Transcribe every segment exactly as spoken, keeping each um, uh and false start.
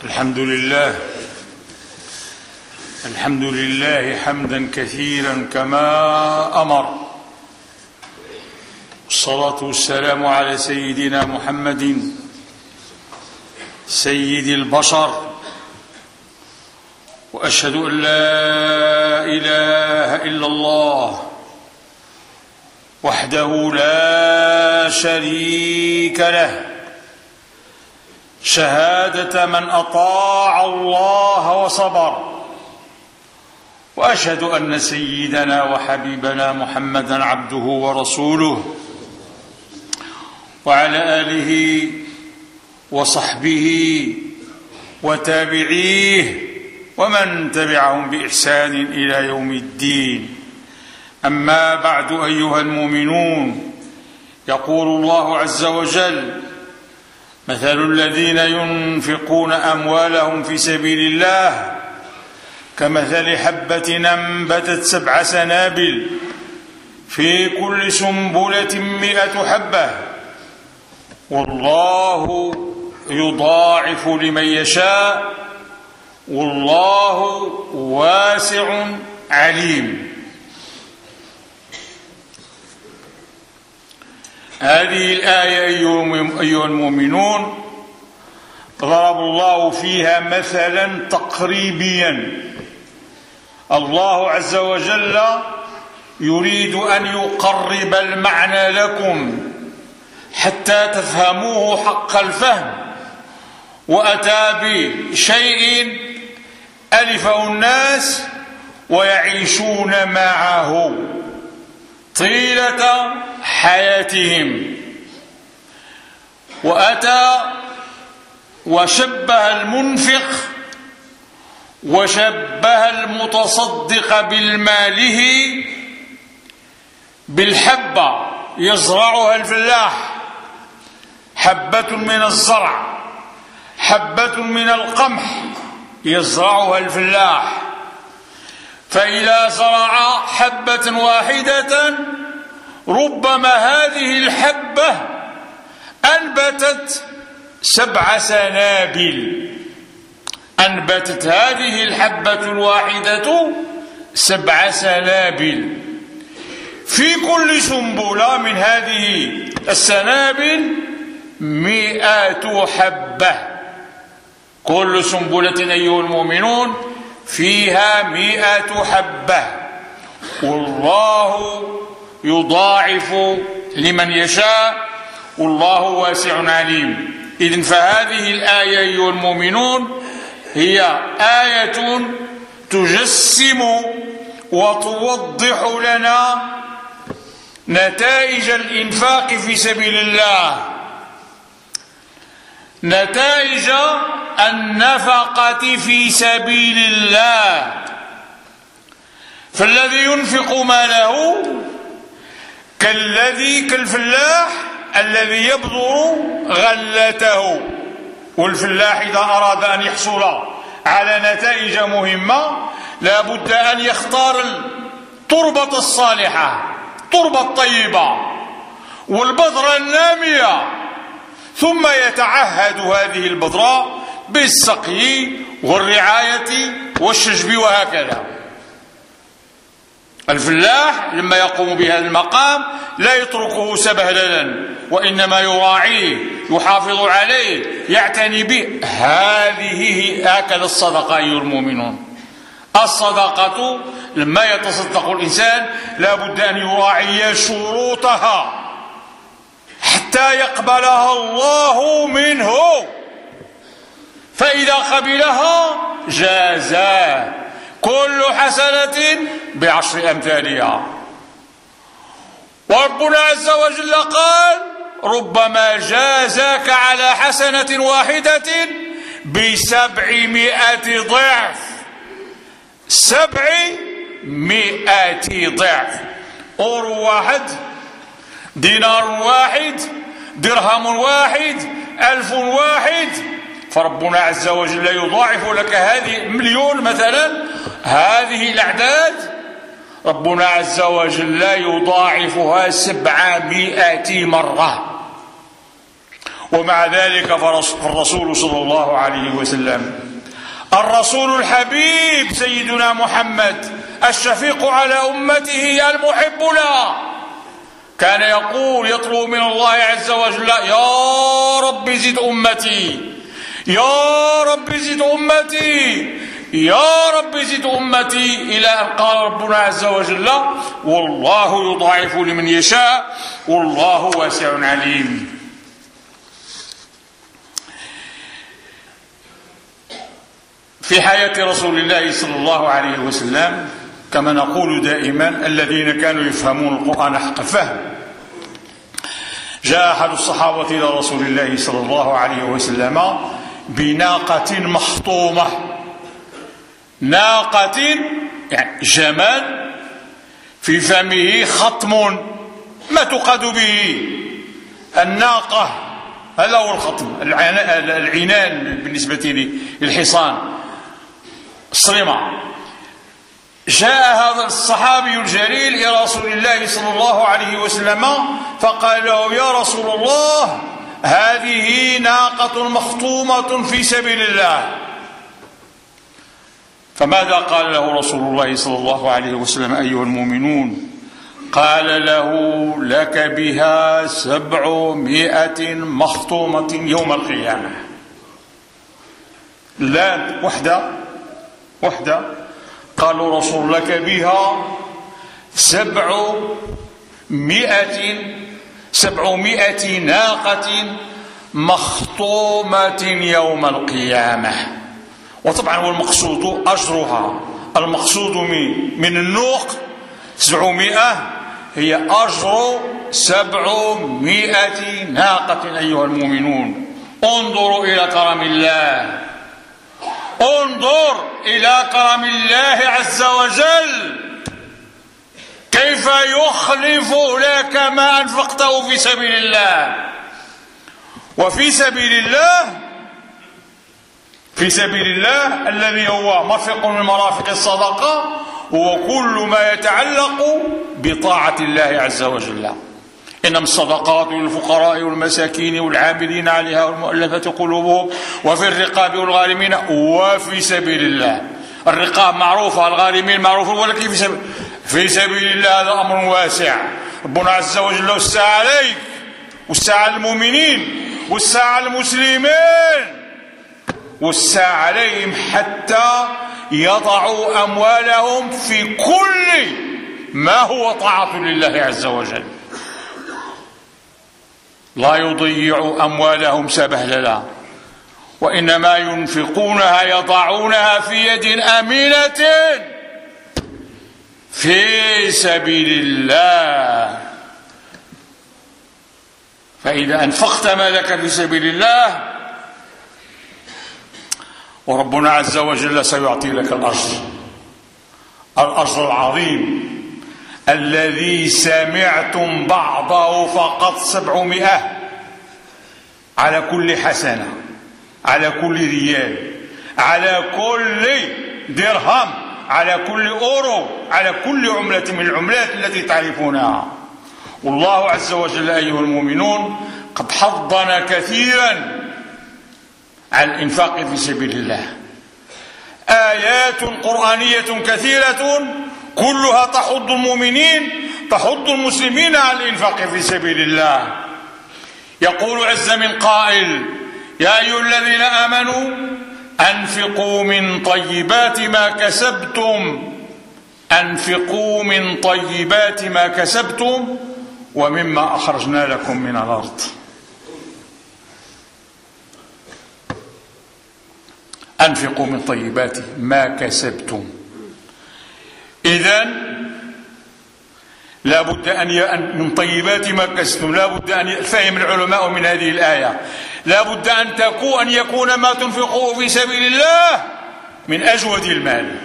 الحمد لله الحمد لله حمدا كثيرا كما أمر، والصلاة والسلام على سيدنا محمد سيد البشر، وأشهد أن لا إله إلا الله وحده لا شريك له، شهادة من أطاع الله وصبر، وأشهد أن سيدنا وحبيبنا محمدا عبده ورسوله، وعلى آله وصحبه وتابعيه ومن تبعهم بإحسان إلى يوم الدين. أما بعد أيها المؤمنون، يقول الله عز وجل: مثل الذين ينفقون أموالهم في سبيل الله كمثل حبة أنبتت سبع سنابل في كل سنبلة مئة حبة والله يضاعف لمن يشاء والله واسع عليم. هذه الآية أيها المؤمنون ضرب الله فيها مثلا تقريبيا. الله عز وجل يريد أن يقرب المعنى لكم حتى تفهموه حق الفهم، وأتى بشيء ألفه الناس ويعيشون معه طيلة حياتهم، وأتى وشبه المنفق وشبه المتصدق بالماله بالحبة يزرعها الفلاح، حبة من الزرع، حبة من القمح يزرعها الفلاح، فإذا زرع حبة واحدة ربما هذه الحبة أنبتت سبع سنابل، أنبتت هذه الحبة الواحدة سبع سنابل، في كل سنبلة من هذه السنابل مئة حبة، كل سنبلة أيها المؤمنون فيها مئة حبة، والله يضاعف لمن يشاء والله واسع عليم. إذن فهذه الآية أيها المؤمنون هي آية تجسم وتوضح لنا نتائج الإنفاق في سبيل الله، نتائج النفقة في سبيل الله. فالذي ينفق ماله كالذي كالفلاح الذي يبذر غلته، والفلاح إذا أراد أن يحصل على نتائج مهمة لا بد أن يختار التربة الصالحة، التربة الطيبة والبذرة النامية، ثم يتعهد هذه البذرة بالسقي والرعاية والشجب وهكذا. الفلاح لما يقوم بهذا المقام لا يتركه سبهللا، وإنما يراعيه، يحافظ عليه، يعتني به. هذه هكذا الصدقة أيها المؤمنون. الصدقة لما يتصدق الإنسان لا بد أن يراعي شروطها حتى يقبلها الله منه، فإذا قبلها جازاه كل حسنة بعشر أمثالها. وربنا عز وجل قال: ربما جازاك على حسنة واحدة بسبعمائة ضعف، سبعمائة ضعف. أورو واحد، دينار واحد، درهم واحد، ألف واحد، فربنا عز وجل يضاعف لك هذه مليون مثلا، هذه الأعداد ربنا عز وجل يضاعفها سبعمائة مرة. ومع ذلك فالرسول صلى الله عليه وسلم الرسول الحبيب سيدنا محمد الشفيق على أمته المحب له كان يقول يطلب من الله عز وجل يا رب زد أمتي يا رب زد أمتي يا رب زد أمتي، إلى أن قال ربنا عز وجل والله يضاعف لمن يشاء والله واسع عليم. في حياة رسول الله صلى الله عليه وسلم كما نقول دائما الذين كانوا يفهمون القرآن حق الفهم، جاء أحد الصحابة إلى رسول الله صلى الله عليه وسلم بناقة مخطومة، ناقة يعني جمال في فمه خطم ما تقاد به الناقة، هذا هو الخطم، العنان بالنسبة للحصان الصريمة. جاء هذا الصحابي الجليل إلى رسول الله صلى الله عليه وسلم فقال له يا رسول الله هذه ناقة مخطومة في سبيل الله. فماذا قال له رسول الله صلى الله عليه وسلم أيها المؤمنون؟ قال له لك بها سبعمائة مخطومة يوم القيامة. لا وحدة وحدة قالوا رسول لك بها سبعمائة سبعمائة ناقة مخطومة يوم القيامة. وطبعا هو المقصود أجرها، المقصود من النوق سبعمائة هي أجر سبعمائة ناقة. أيها المؤمنون انظروا إلى كرم الله، انظر إلى كرم الله عز وجل كيف يخلف لك ما أنفقته في سبيل الله. وفي سبيل الله في سبيل الله الذي هو مرفق من مرافق الصدقة هو كل ما يتعلق بطاعة الله عز وجل. إنما الصدقات للفقراء والمساكين والعاملين عليها والمؤلفة قلوبهم وفي الرقاب والغارمين وفي سبيل الله. الرقاب معروفة، الغارمين معروفة، ولكن في سبيل, في سبيل الله هذا أمر واسع. ربنا عز وجل وسع عليك وسع على المؤمنين وسع على المسلمين وسع عليهم حتى يضعوا أموالهم في كل ما هو طاعة لله عز وجل، لا يضيع أموالهم سبهللا، وإنما ينفقونها يضعونها في يد أمينة في سبيل الله. فإذا أنفقت مالك في سبيل الله وربنا عز وجل سيعطي لك الأجر، الأجر العظيم الذي سمعتم بعضه فقط سبعمائة على كل حسنة، على كل ريال، على كل درهم، على كل أورو، على كل عملة من العملات التي تعرفونها. والله عز وجل أيها المؤمنون قد حضنا كثيرا على الإنفاق في سبيل الله، آيات قرآنية كثيرة كلها تحض المؤمنين تحض المسلمين على الإنفاق في سبيل الله. يقول عز من قائل يا أيها الذين آمنوا أنفقوا من طيبات ما كسبتم أنفقوا من طيبات ما كسبتم ومما أخرجنا لكم من الأرض. أنفقوا من طيبات ما كسبتم. إذن لا بد أن من طيبات ما كسبتم لا بد أن يفهم العلماء من هذه الآية لا بد أن تكون أن يكون ما تنفقه في سبيل الله من أجود المال،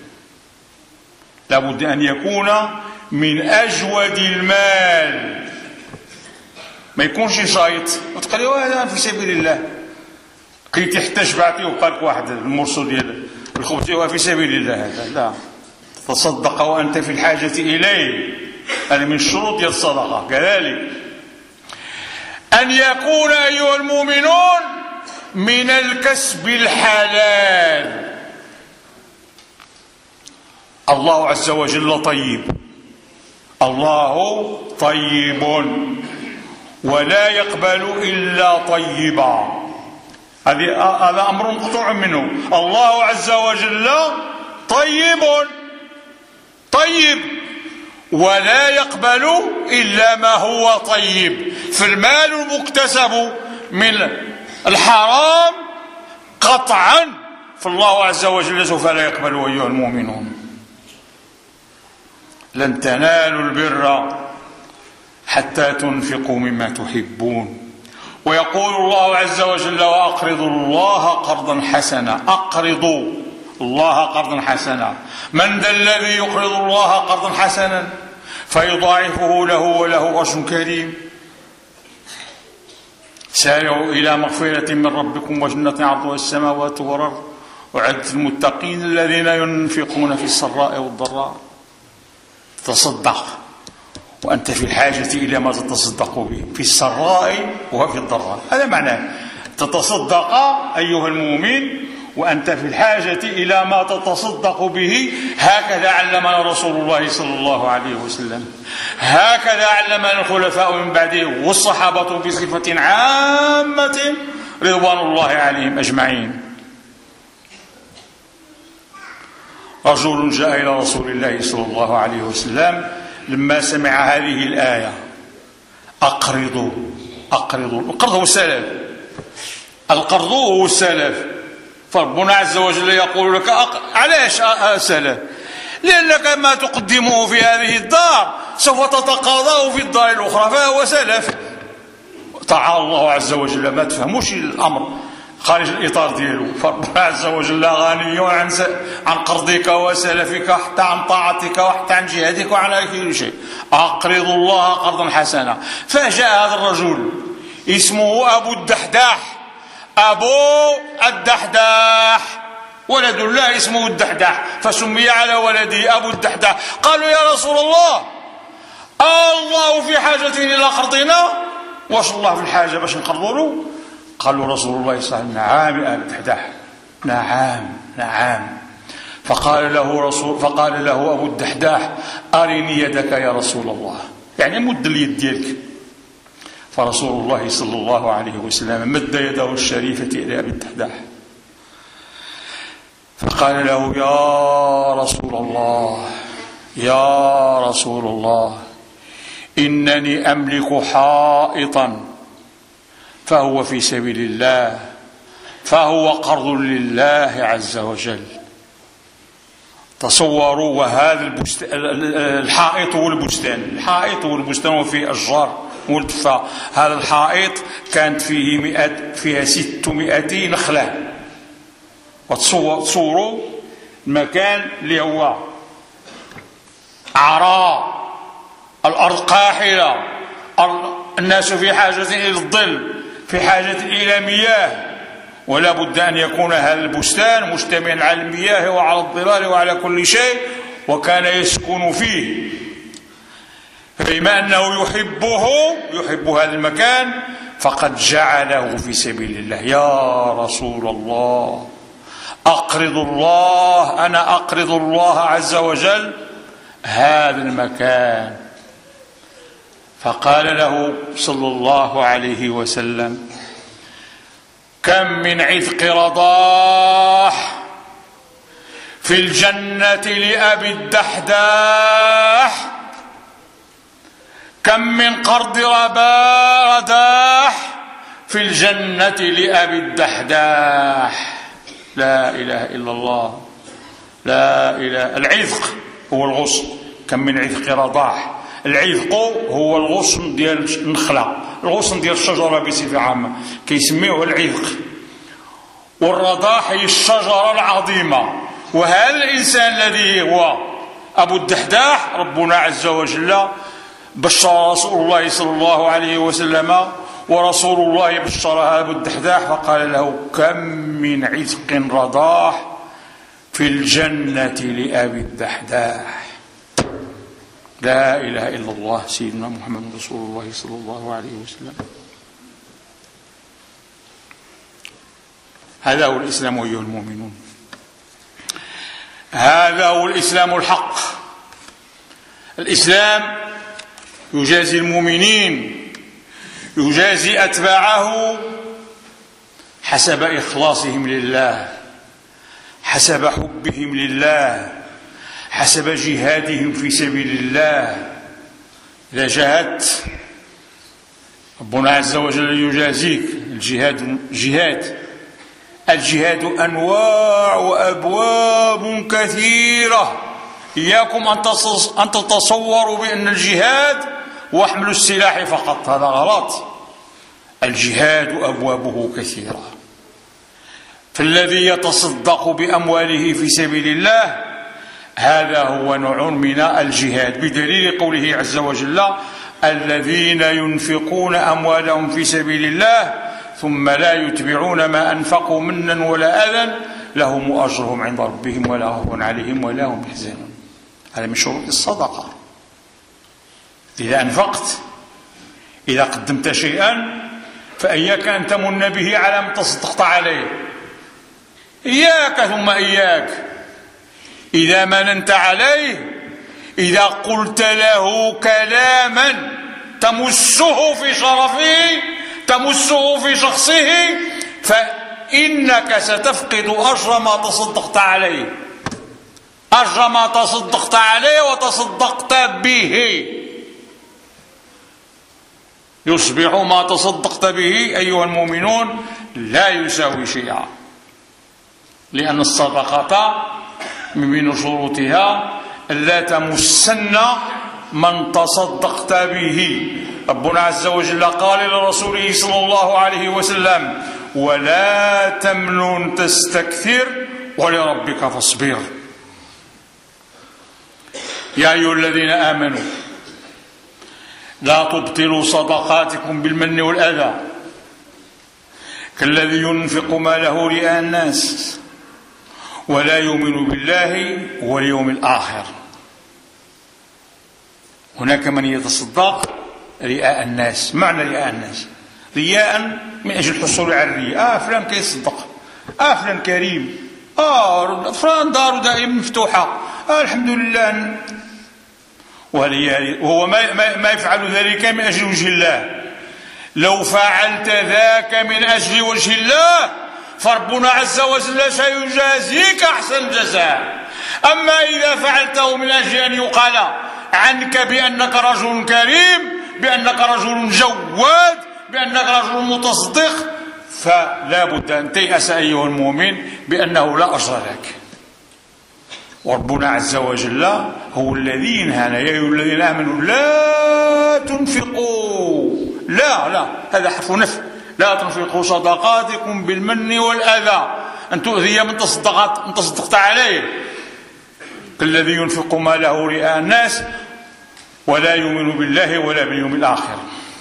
لا بد أن يكون من أجود المال، ما يكونش شايط وتقول لي هذا في سبيل الله كي حتى شبعتي وبقى لك واحد المرصو ديال الخبز في سبيل الله. هذا لا، تصدق وأنت في الحاجة إليه، هذا من الشروط ديال الصدقة. كذلك أن يكون أيها المؤمنون من الكسب الحلال. الله عز وجل طيب، الله طيب ولا يقبل إلا طيبا، هذا أمر مقطوع منه. الله عز وجل طيب طيب ولا يقبل إلا ما هو طيب. فالمال المكتسب من الحرام قطعا فالله عز وجل سوف لا يقبل. أيها المؤمنون لن تنالوا البر حتى تنفقوا مما تحبون. ويقول الله عز وجل وأقرضوا الله قرضا حسنا. أقرضوا الله قرضا حسنا. من ذا الذي يقرض الله قرضا حسنا فيضاعفه له وله أجر كريم؟ سارعوا إلى مغفرة من ربكم وجنة عرضها السماوات والأرض وأعدت المتقين الذين ينفقون في السراء والضراء. تصدق وأنت في الحاجة إلى ما تتصدق به في السراء وفي الضراء. هذا معناه تتصدق أيها المؤمن وأنت في الحاجة إلى ما تتصدق به. هكذا علمنا رسول الله صلى الله عليه وسلم، هكذا علمنا الخلفاء من بعده والصحابة بصفة عامة رضوان الله عليهم أجمعين. رجل جاء إلى رسول الله صلى الله عليه وسلم لما سمع هذه الآية أقرضوا أقرضوا. القرض هو السلف، القرض هو السلف. فربنا عز وجل يقول لك أق... علاش سلف؟ لأنك ما تقدمه في هذه الدار سوف تتقاضاه في الدار الأخرى فهو سلف. تعالى الله عز وجل ما تفهموش الأمر خارج الإطار ديالو. فربنا عز وجل غني عن س... عن قرضك وسلفك حتى عن طاعتك وحتى عن جهادك وعن كل شيء. أقرض الله قرضا حسنا. فجاء هذا الرجل اسمه أبو الدحداح، أبو الدحداح ولد الله اسمه الدحداح فسمي على ولده أبو الدحداح. قالوا يا رسول الله الله في حاجة إلى قرضنا؟ واش الله في الحاجة باش نقرضوا له؟ قالوا رسول الله صلى الله عليه وسلم نعم يا أبو الدحداح نعم نعم. فقال له رسول فقال له أبو الدحداح أرني يدك يا رسول الله، يعني مد اليد ديالك. فرسول الله صلى الله عليه وسلم مد يده الشريفة إلى أبي الدحداح فقال له يا رسول الله يا رسول الله إنني أملك حائطا فهو في سبيل الله فهو قرض لله عز وجل. تصوروا وهذا البستان الحائط والبستان الحائط والبستان وفيه أشجار ملتفة. هذا الحائط كانت فيه مئة فيها ستمائة نخلة. وتصوروا المكان اللي هو عراء، الأرض قاحلة، الناس في حاجة إلى الظل، في حاجة إلى مياه، ولا بد أن يكون هذا البستان مشتملا على المياه وعلى الظلال وعلى كل شيء، وكان يسكن فيه. فبما أنه يحبه يحب هذا المكان فقد جعله في سبيل الله. يا رسول الله أقرض الله أنا أقرض الله عز وجل هذا المكان. فقال له صلى الله عليه وسلم كم من عتق رضاح في الجنة لأبي الدحداح، كم من قرض رداح في الجنة لأبي الدحداح. لا إله إلا الله لا إله. العذق هو الغصن. كم من عذق رضاح. العذق هو الغصن ديال النخلة، الغصن ديال الشجرة بصفة عامة كيسميوه العذق. والرضاح هي الشجرة العظيمة. وهذا الإنسان الذي هو أبو الدحداح ربنا عز وجل بشر رسول الله صلى الله عليه وسلم، ورسول الله بشر أبو الدحداح فقال له كم من عتق رضاح في الجنة لأبي الدحداح. لا إله إلا الله سيدنا محمد رسول الله صلى الله عليه وسلم. هذا هو الإسلام أيها المؤمنون، هذا هو الإسلام الحق. الإسلام يجازي المؤمنين، يجازي أتباعه حسب إخلاصهم لله، حسب حبهم لله، حسب جهادهم في سبيل الله. إذا جاهدت ربنا عز وجل يجازيك. الجهاد جهاد الجهاد أنواع وأبواب كثيرة. إياكم أن تتصوروا بأن الجهاد هو حمل السلاح فقط، هذا غلط. الجهاد أبوابه كثيرة. فالذي يتصدق بأمواله في سبيل الله هذا هو نوع من الجهاد، بدليل قوله عز وجل: الذين ينفقون أموالهم في سبيل الله ثم لا يتبعون ما أنفقوا منا ولا أذى لهم أجرهم عند ربهم ولا خوف عليهم ولا هم يحزنون. هذا من شروط الصدقة. إذا أنفقت، إذا قدمت شيئا، فإياك أن تمن به على من تصدقت عليه. إياك ثم إياك. إذا مننت عليه، إذا قلت له كلاما تمسه في شرفه، تمسه في شخصه، فإنك ستفقد أجر ما تصدقت عليه، أجر ما تصدقت عليه وتصدقت به. يصبح ما تصدقت به أيها المؤمنون لا يساوي شيئا، لأن الصدقة من شروطها لا تمسن من تصدقت به. ربنا عز وجل قال لرسوله صلى الله عليه وسلم: ولا تمنن تستكثر ولربك فاصبر. يا أيها الذين آمنوا لا تبطلوا صدقاتكم بالمن والأذى كالذي ينفق ماله رئاء الناس ولا يؤمن بالله واليوم الآخر. هناك من يتصدق رئاء الناس. معنى رئاء الناس: رياء من أجل الحصول على الرياء. آه فلان كيصدق، آه فلان كريم، آه فلان داره دائما مفتوحة، آه الحمد لله. وهو ما, ما, ما يفعل ذلك من أجل وجه الله. لو فعلت ذاك من أجل وجه الله فربنا عز وجل سيجازيك أحسن الجزاء. أما إذا فعلته من أجل أن يقال عنك بأنك رجل كريم، بأنك رجل جواد، بأنك رجل متصدق، فلا بد أن تيأس أيها المؤمن بأنه لا أجر لك. وربنا عز وجل هو الذي ينهانا: يا أيها الذين آمنوا لا تنفقوا، لا لا هذا حرف نفي، لا تنفقوا صدقاتكم بالمن والأذى، أن تؤذي من تصدقت, من تصدقت عليه، كالذي ينفق ماله رئاء الناس ولا يؤمن بالله ولا باليوم الآخر.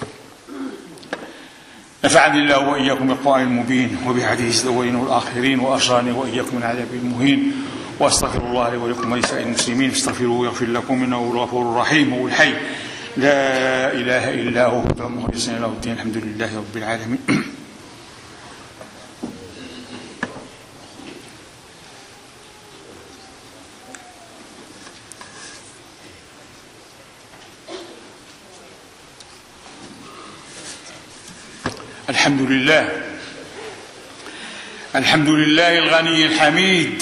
نفعني الله وإياكم بالقرآن المبين وبحديث الأولين والآخرين، وأجرني وإياكم من عذاب المهين. وأستغفر الله لي ولكم ولسائر المسلمين، فاستغفروه يغفر لكم إنه هو الغفور الرحيم. هو الحي لا إله إلا هو مخلصين له الدين. الحمد لله رب العالمين. الحمد لله، الحمد لله الغني الحميد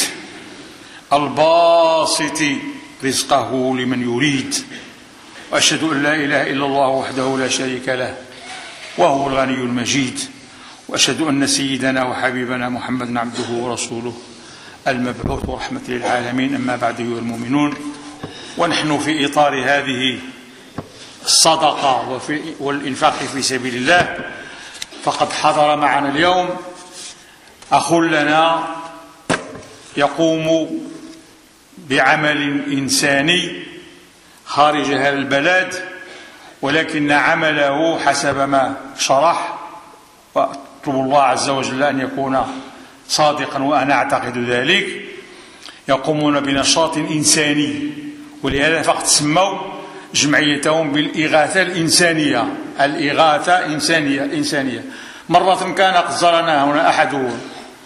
الباسط رزقه لمن يريد. وأشهد أن لا إله إلا الله وحده لا شريك له وهو الغني المجيد. وأشهد أن سيدنا وحبيبنا محمدا عبده ورسوله المبعوث رحمة للعالمين. أما بعد أيها المؤمنون، ونحن في إطار هذه الصدقة والإنفاق في سبيل الله، فقد حضر معنا اليوم أخ لنا يقوم بعمل إنساني خارج هذا البلد، ولكن عمله حسب ما شرح، وأطلب الله عز وجل أن يكون صادقا وأنا أعتقد ذلك، يقومون بنشاط إنساني، ولهذا فقط سموا جمعيتهم بالإغاثة الإنسانية. الإغاثة إنسانية إنسانية مرة كان قد زارنا هنا أحد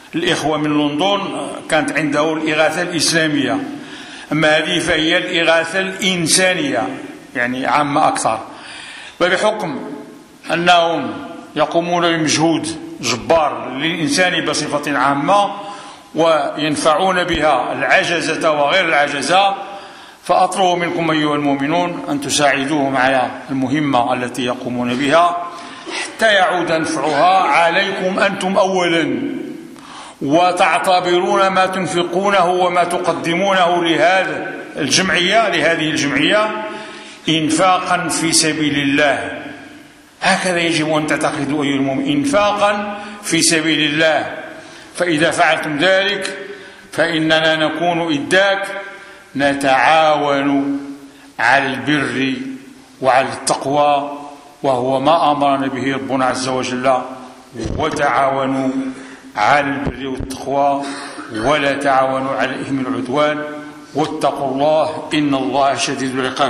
الإخوة من لندن كانت عنده الإغاثة الإسلامية، أما هذه فهي الإغاثة الإنسانية، يعني عامة أكثر. وبحكم أنهم يقومون بمجهود جبار للإنسان بصفة عامة وينفعون بها العجزة وغير العجزة، فأطلب منكم أيها المؤمنون أن تساعدوهم على المهمة التي يقومون بها حتى يعود نفعها عليكم أنتم أولا، وتعتبرون ما تنفقونه وما تقدمونه لهذه الجمعية لهذه الجمعية إنفاقا في سبيل الله. هكذا يجب أن تعتقدوا أيها المؤمنون، إنفاقا في سبيل الله. فإذا فعلتم ذلك فإننا نكون إذاك نتعاون على البر وعلى التقوى، وهو ما أمرنا به ربنا عز وجل: وتعاونوا على البر والتقوى ولا تعاونوا على الإثم والعدوان واتقوا الله إن الله شديد العقاب.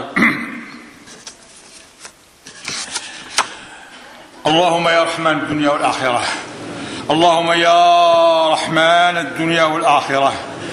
اللهم يا رحمن الدنيا والآخرة، اللهم يا رحمن الدنيا والآخرة،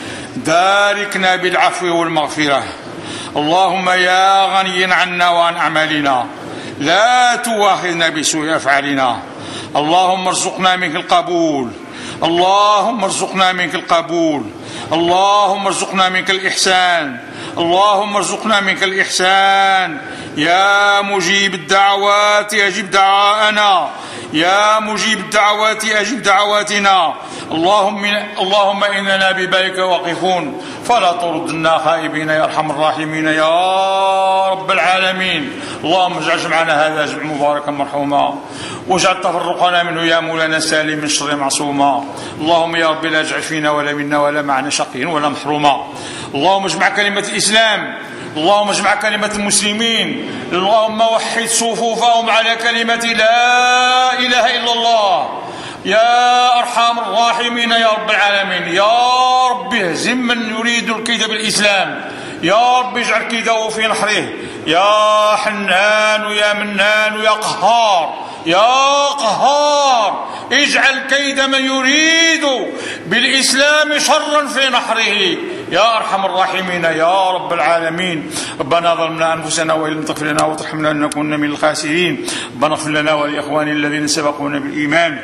داركنا بالعفو والمغفرة. اللهم يا غنيا عنا وعن أعمالنا، لا تواخذنا بسوء أفعالنا. اللهم ارزقنا منك القبول، اللهم ارزقنا منك القبول، اللهم ارزقنا منك الإحسان، اللهم ارزقنا منك الإحسان. يا مجيب الدعوات أجب دعاءنا، يا مجيب الدعوات أجب دعواتنا. اللهم اللهم إننا ببابك واقفون فلا تردنا خائبين يا أرحم الراحمين يا رب العالمين. اللهم اجعل جمعنا هذا جمع مباركا مرحوما، واجعل تفرقنا منه يا مولانا سالم من شر معصوما. اللهم يا رب لا اجعل فينا ولا منا ولا معنا شقيا ولا محروما. اللهم اجمع كلمة الإسلام، اللهم اجمع كلمة المسلمين، اللهم وحد صفوفهم على كلمة لا إله إلا الله يا أرحم الراحمين يا رب العالمين. يا رب اهزم من يريد الكيد بالإسلام، يا رب اجعل كيده في نحره، يا حنان يا منان يا قهار يا قهار، اجعل كيد من يريد بالإسلام شرا في نحره يا أرحم الراحمين يا رب العالمين. ربنا ظلمنا أنفسنا وإن لم تغفر لنا وترحمنا لنكن من الخاسرين. ربنا اغفر لنا ولإخواننا الذين سبقونا بالإيمان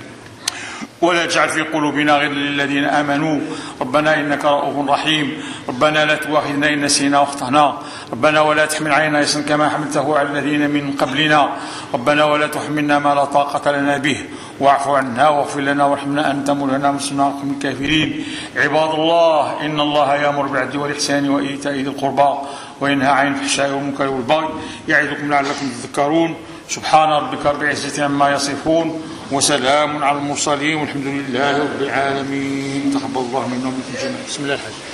ولا تجعل في قلوبنا غير للذين آمنوا. ربنا إنك رؤوف رحيم. ربنا لا تؤاخذنا إن نسينا واخطأنا. ربنا ولا تحمل علينا إصرا كما حملته على الذين من قبلنا. ربنا ولا تحملنا ما لا طاقة لنا به واعف عنا واغفر لنا وارحمنا أنت مولانا وانصرنا على القوم الكافرين. عباد الله، إن الله يأمر بالعدل والإحسان وإيتاء ذي القربى وينهى عن الفحشاء والمنكر والبغي يعظكم لعلكم تذكرون. سبحان ربك رب العزة عما يصفون وسلام على المرسلين والحمد لله رب العالمين. تقبل الله منا ومنكم جميعا. بسم الله الرحمن الرحيم.